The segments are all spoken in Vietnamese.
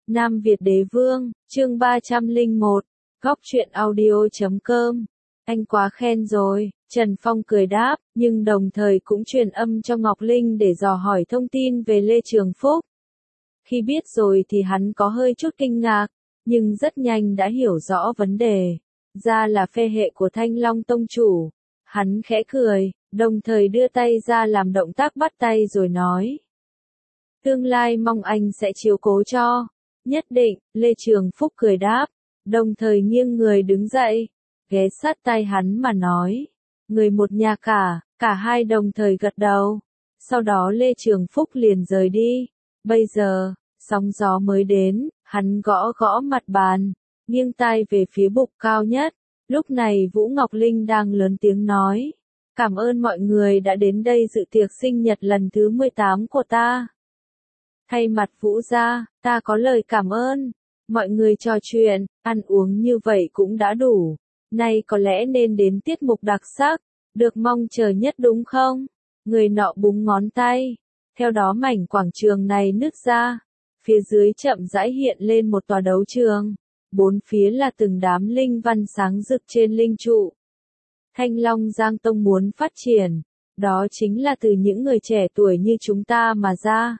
Nam Việt Đế Vương, chương 301, góc truyện audio.com. Anh quá khen rồi, Trần Phong cười đáp, nhưng đồng thời cũng truyền âm cho Ngọc Linh để dò hỏi thông tin về Lê Trường Phúc. Khi biết rồi thì hắn có hơi chút kinh ngạc, nhưng rất nhanh đã hiểu rõ vấn đề. Ra là phê hệ của Thanh Long Tông chủ. Hắn khẽ cười, đồng thời đưa tay ra làm động tác bắt tay rồi nói. Tương lai mong anh sẽ chiếu cố cho. Nhất định, Lê Trường Phúc cười đáp, đồng thời nghiêng người đứng dậy, ghé sát tai hắn mà nói. Người một nhà cả hai đồng thời gật đầu. Sau đó Lê Trường Phúc liền rời đi. Bây giờ, sóng gió mới đến, hắn gõ gõ mặt bàn, nghiêng tai về phía bục cao nhất. Lúc này Vũ Ngọc Linh đang lớn tiếng nói. Cảm ơn mọi người đã đến đây dự tiệc sinh nhật lần thứ 18 của ta. Thay mặt Vũ gia, ta có lời cảm ơn. Mọi người trò chuyện, ăn uống như vậy cũng đã đủ. Nay có lẽ nên đến tiết mục đặc sắc, được mong chờ nhất đúng không? Người nọ búng ngón tay. Theo đó mảnh quảng trường này nứt ra. Phía dưới chậm rãi hiện lên một tòa đấu trường. Bốn phía là từng đám linh văn sáng rực trên linh trụ. Thanh Long Giang Tông muốn phát triển. Đó chính là từ những người trẻ tuổi như chúng ta mà ra.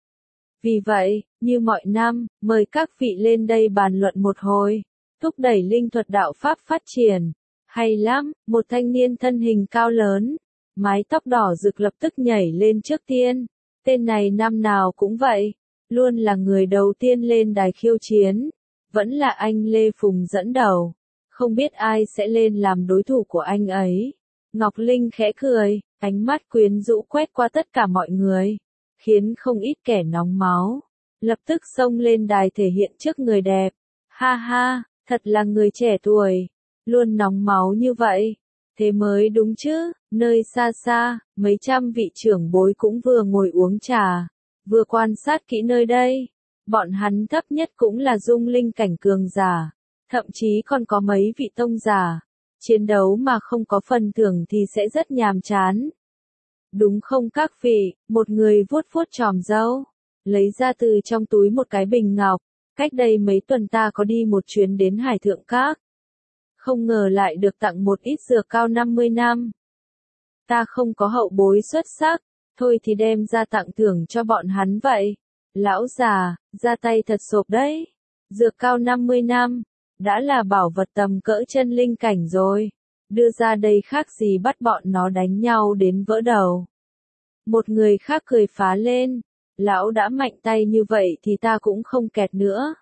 Vì vậy, như mọi năm, mời các vị lên đây bàn luận một hồi, thúc đẩy linh thuật đạo pháp phát triển. Hay lắm, một thanh niên thân hình cao lớn, mái tóc đỏ rực lập tức nhảy lên trước tiên. Tên này năm nào cũng vậy, luôn là người đầu tiên lên đài khiêu chiến. Vẫn là anh Lê Phùng dẫn đầu, không biết ai sẽ lên làm đối thủ của anh ấy. Ngọc Linh khẽ cười, ánh mắt quyến rũ quét qua tất cả mọi người, khiến không ít kẻ nóng máu lập tức xông lên đài thể hiện trước người đẹp. Ha ha, thật là người trẻ tuổi, luôn nóng máu như vậy. Thế mới đúng chứ. Nơi xa xa, mấy trăm vị trưởng bối cũng vừa ngồi uống trà, vừa quan sát kỹ nơi đây. Bọn hắn thấp nhất cũng là dung linh cảnh cường giả, thậm chí còn có mấy vị tông giả. Chiến đấu mà không có phần thưởng thì sẽ rất nhàm chán. Đúng không các vị? Một người vuốt vuốt chòm râu, lấy ra từ trong túi một cái bình ngọc. Cách đây mấy tuần ta có đi một chuyến đến Hải Thượng Các. Không ngờ lại được tặng một ít dược cao 50 năm. Ta không có hậu bối xuất sắc, thôi thì đem ra tặng thưởng cho bọn hắn vậy. Lão già, ra tay thật sộp đấy. Dược cao 50 năm, đã là bảo vật tầm cỡ chân linh cảnh rồi. Đưa ra đây khác gì bắt bọn nó đánh nhau đến vỡ đầu. Một người khác cười phá lên. Lão đã mạnh tay như vậy thì ta cũng không kẹt nữa.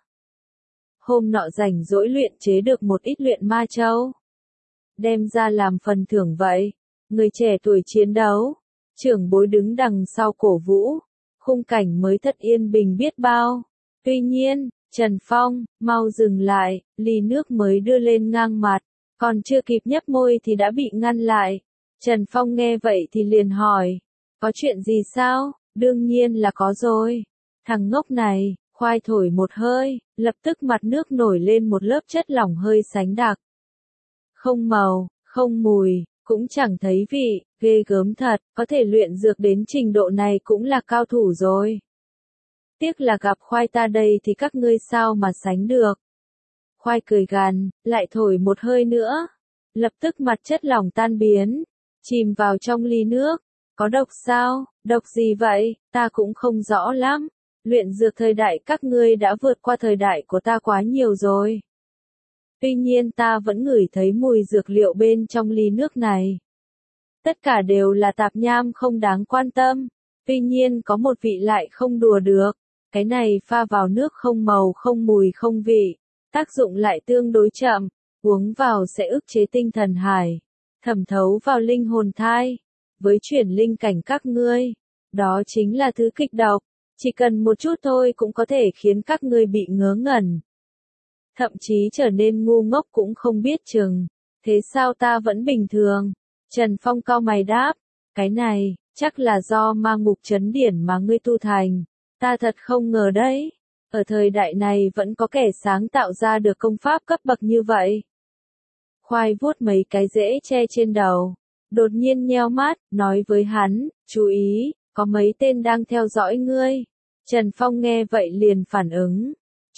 Hôm nọ rảnh rỗi luyện chế được một ít luyện ma châu. Đem ra làm phần thưởng vậy. Người trẻ tuổi chiến đấu. Trưởng bối đứng đằng sau cổ vũ. Khung cảnh mới thật yên bình biết bao. Tuy nhiên, Trần Phong, mau dừng lại, ly nước mới đưa lên ngang mặt. Còn chưa kịp nhấp môi thì đã bị ngăn lại. Trần Phong nghe vậy thì liền hỏi. Có chuyện gì sao? Đương nhiên là có rồi. Thằng ngốc này, khoai thổi một hơi, lập tức mặt nước nổi lên một lớp chất lỏng hơi sánh đặc. Không màu, không mùi, cũng chẳng thấy vị, ghê gớm thật, có thể luyện dược đến trình độ này cũng là cao thủ rồi. Tiếc là gặp khoai ta đây thì các ngươi sao mà sánh được. Khoai cười gằn, lại thổi một hơi nữa. Lập tức mặt chất lỏng tan biến, chìm vào trong ly nước. Có độc sao? Độc gì vậy? Ta cũng không rõ lắm. Luyện dược thời đại các ngươi đã vượt qua thời đại của ta quá nhiều rồi. Tuy nhiên ta vẫn ngửi thấy mùi dược liệu bên trong ly nước này. Tất cả đều là tạp nham không đáng quan tâm. Tuy nhiên có một vị lại không đùa được. Cái này pha vào nước không màu không mùi không vị. Tác dụng lại tương đối chậm. Uống vào sẽ ức chế tinh thần hải. Thẩm thấu vào linh hồn thai. Với chuyển linh cảnh các ngươi, đó chính là thứ kịch độc, chỉ cần một chút thôi cũng có thể khiến các ngươi bị ngớ ngẩn. Thậm chí trở nên ngu ngốc cũng không biết chừng. Thế sao ta vẫn bình thường? Trần Phong cau mày đáp, cái này, chắc là do ma ngục chấn điển mà ngươi tu thành. Ta thật không ngờ đấy, ở thời đại này vẫn có kẻ sáng tạo ra được công pháp cấp bậc như vậy. Khoai vuốt mấy cái rễ tre trên đầu. Đột nhiên nheo mắt, nói với hắn, chú ý, có mấy tên đang theo dõi ngươi. Trần Phong nghe vậy liền phản ứng.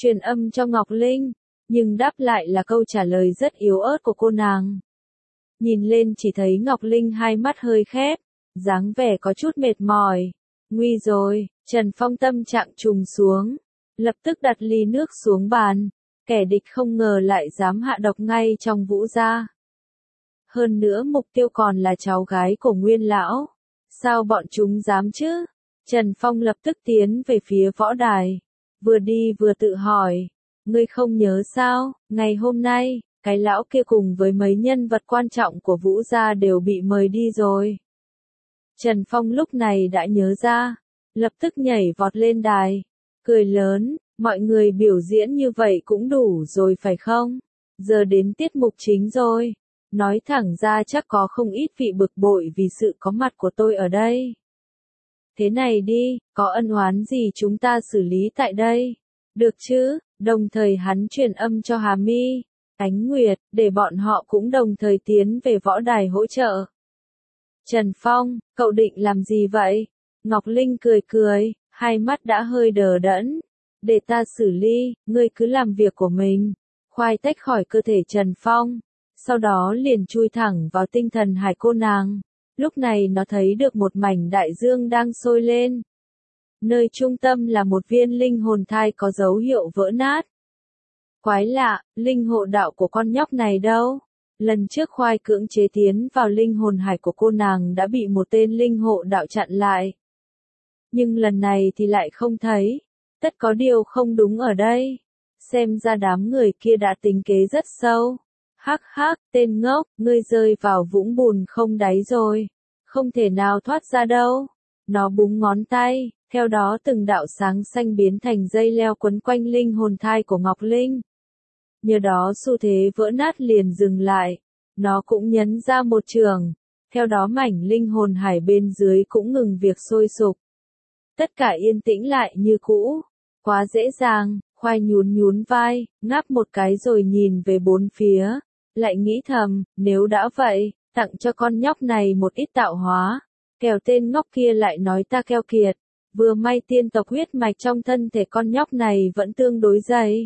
truyền âm cho Ngọc Linh, nhưng đáp lại là câu trả lời rất yếu ớt của cô nàng. Nhìn lên chỉ thấy Ngọc Linh hai mắt hơi khép, dáng vẻ có chút mệt mỏi. Nguy rồi, Trần Phong tâm trạng trùng xuống, lập tức đặt ly nước xuống bàn, kẻ địch không ngờ lại dám hạ độc ngay trong Vũ gia. Hơn nữa mục tiêu còn là cháu gái của Nguyên lão, sao bọn chúng dám chứ? Trần Phong lập tức tiến về phía võ đài, vừa đi vừa tự hỏi, ngươi không nhớ sao, ngày hôm nay, cái lão kia cùng với mấy nhân vật quan trọng của Vũ gia đều bị mời đi rồi. Trần Phong lúc này đã nhớ ra, lập tức nhảy vọt lên đài, cười lớn, mọi người biểu diễn như vậy cũng đủ rồi phải không? Giờ đến tiết mục chính rồi. Nói thẳng ra chắc có không ít vị bực bội vì sự có mặt của tôi ở đây. Thế này đi, có ân oán gì chúng ta xử lý tại đây? Được chứ? Đồng thời hắn truyền âm cho Hà Mi, Ánh Nguyệt, để bọn họ cũng đồng thời tiến về võ đài hỗ trợ. Trần Phong, cậu định làm gì vậy? Ngọc Linh cười cười, hai mắt đã hơi đờ đẫn. Để ta xử lý, ngươi cứ làm việc của mình. Khoai tách khỏi cơ thể Trần Phong. Sau đó liền chui thẳng vào tinh thần hải cô nàng. Lúc này nó thấy được một mảnh đại dương đang sôi lên. Nơi trung tâm là một viên linh hồn thai có dấu hiệu vỡ nát. Quái lạ, linh hộ đạo của con nhóc này đâu? Lần trước khoai cưỡng chế tiến vào linh hồn hải của cô nàng đã bị một tên linh hộ đạo chặn lại. Nhưng lần này thì lại không thấy. Tất có điều không đúng ở đây. Xem ra đám người kia đã tính kế rất sâu. Hắc hắc, tên ngốc, ngươi rơi vào vũng bùn không đáy rồi. Không thể nào thoát ra đâu. Nó búng ngón tay, theo đó từng đạo sáng xanh biến thành dây leo quấn quanh linh hồn thai của Ngọc Linh. Nhờ đó xu thế vỡ nát liền dừng lại. Nó cũng nhấn ra một trường. Theo đó mảnh linh hồn hải bên dưới cũng ngừng việc sôi sục. Tất cả yên tĩnh lại như cũ. Quá dễ dàng, khoai nhún nhún vai, ngáp một cái rồi nhìn về bốn phía. Lại nghĩ thầm, nếu đã vậy, tặng cho con nhóc này một ít tạo hóa. Kẻo tên ngốc kia lại nói ta keo kiệt. Vừa may tiên tộc huyết mạch trong thân thể con nhóc này vẫn tương đối dày.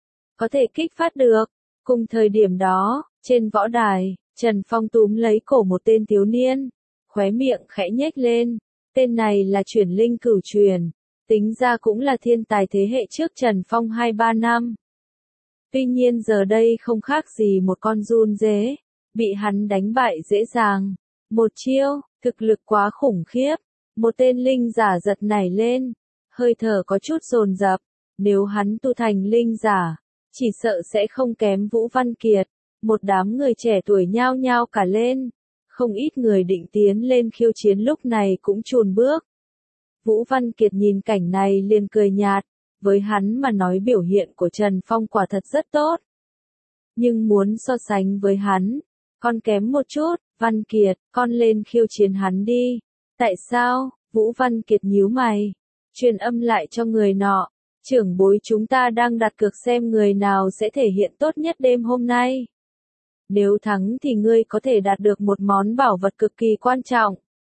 Có thể kích phát được. Cùng thời điểm đó, trên võ đài, Trần Phong túm lấy cổ một tên thiếu niên. Khóe miệng khẽ nhếch lên. Tên này là chuyển linh cửu truyền. Tính ra cũng là thiên tài thế hệ trước Trần Phong 2-3 năm. Tuy nhiên giờ đây không khác gì một con giun dế, bị hắn đánh bại dễ dàng. Một chiêu, thực lực quá khủng khiếp. Một tên linh giả giật nảy lên, hơi thở có chút dồn dập. Nếu hắn tu thành linh giả, chỉ sợ sẽ không kém Vũ Văn Kiệt. Một đám người trẻ tuổi nhao nhao cả lên. Không ít người định tiến lên khiêu chiến lúc này cũng chùn bước. Vũ Văn Kiệt nhìn cảnh này liền cười nhạt, với hắn mà nói biểu hiện của Trần Phong quả thật rất tốt. Nhưng muốn so sánh với hắn, con kém một chút, Văn Kiệt, con lên khiêu chiến hắn đi. Tại sao? Vũ Văn Kiệt nhíu mày, truyền âm lại cho người nọ, trưởng bối chúng ta đang đặt cược xem người nào sẽ thể hiện tốt nhất đêm hôm nay. Nếu thắng thì ngươi có thể đạt được một món bảo vật cực kỳ quan trọng.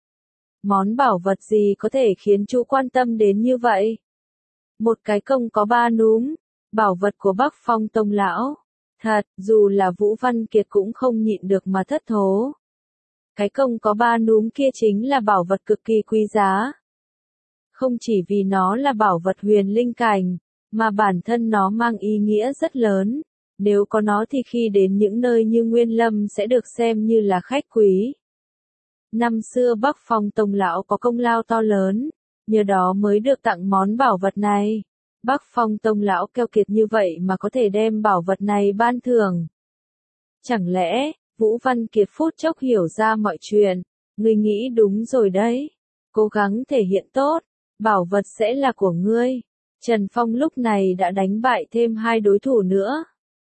Món bảo vật gì có thể khiến chú quan tâm đến như vậy? Một cái công có 3 núm, bảo vật của Bắc Phong Tông lão. Thật, dù là Vũ Văn Kiệt cũng không nhịn được mà thất thố. Cái công có 3 núm kia chính là bảo vật cực kỳ quý giá. Không chỉ vì nó là bảo vật huyền linh cảnh, mà bản thân nó mang ý nghĩa rất lớn. Nếu có nó thì khi đến những nơi như Nguyên Lâm sẽ được xem như là khách quý. Năm xưa Bắc Phong Tông lão có công lao to lớn, nhờ đó mới được tặng món bảo vật này. Bắc Phong Tông lão keo kiệt như vậy mà có thể đem bảo vật này ban thưởng. Chẳng lẽ, Vũ Văn Kiệt phút chốc hiểu ra mọi chuyện, ngươi nghĩ đúng rồi đấy. Cố gắng thể hiện tốt, bảo vật sẽ là của ngươi. Trần Phong lúc này đã đánh bại thêm 2 đối thủ nữa.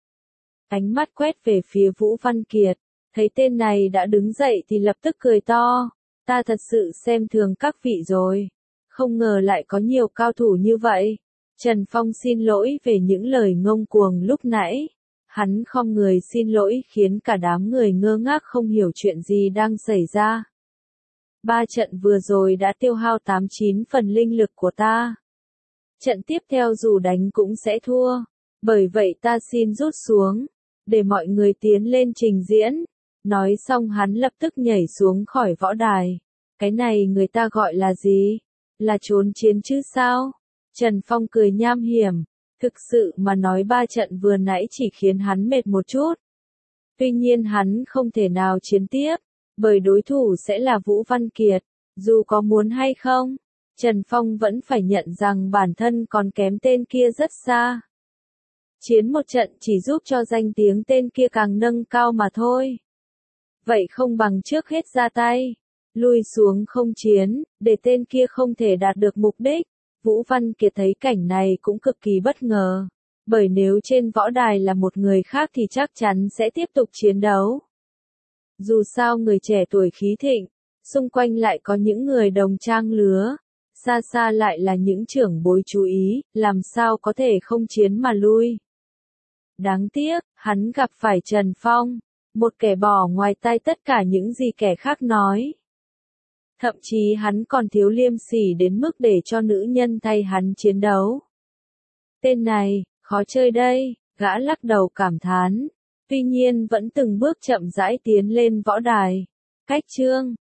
Ánh mắt quét về phía Vũ Văn Kiệt, thấy tên này đã đứng dậy thì lập tức cười to. Ta thật sự xem thường các vị rồi. Không ngờ lại có nhiều cao thủ như vậy. Trần Phong xin lỗi về những lời ngông cuồng lúc nãy. Hắn khom người xin lỗi khiến cả đám người ngơ ngác không hiểu chuyện gì đang xảy ra. 3 trận vừa rồi đã tiêu hao 89 phần linh lực của ta. Trận tiếp theo dù đánh cũng sẽ thua. Bởi vậy ta xin rút xuống, để mọi người tiến lên trình diễn. Nói xong hắn lập tức nhảy xuống khỏi võ đài. Cái này người ta gọi là gì? Là trốn chiến chứ sao? Trần Phong cười nham hiểm. Thực sự mà nói 3 trận vừa nãy chỉ khiến hắn mệt một chút. Tuy nhiên hắn không thể nào chiến tiếp, bởi đối thủ sẽ là Vũ Văn Kiệt. Dù có muốn hay không, Trần Phong vẫn phải nhận rằng bản thân còn kém tên kia rất xa. Chiến một trận chỉ giúp cho danh tiếng tên kia càng nâng cao mà thôi. Vậy không bằng trước hết ra tay, lui xuống không chiến, để tên kia không thể đạt được mục đích. Vũ Văn Kiệt thấy cảnh này cũng cực kỳ bất ngờ, bởi nếu trên võ đài là một người khác thì chắc chắn sẽ tiếp tục chiến đấu. Dù sao người trẻ tuổi khí thịnh, xung quanh lại có những người đồng trang lứa, xa xa lại là những trưởng bối chú ý, làm sao có thể không chiến mà lui. Đáng tiếc, hắn gặp phải Trần Phong, một kẻ bỏ ngoài tai tất cả những gì kẻ khác nói. Thậm chí hắn còn thiếu liêm sỉ đến mức để cho nữ nhân thay hắn chiến đấu. Tên này, khó chơi đây, gã lắc đầu cảm thán. Tuy nhiên vẫn từng bước chậm rãi tiến lên võ đài. Cách chương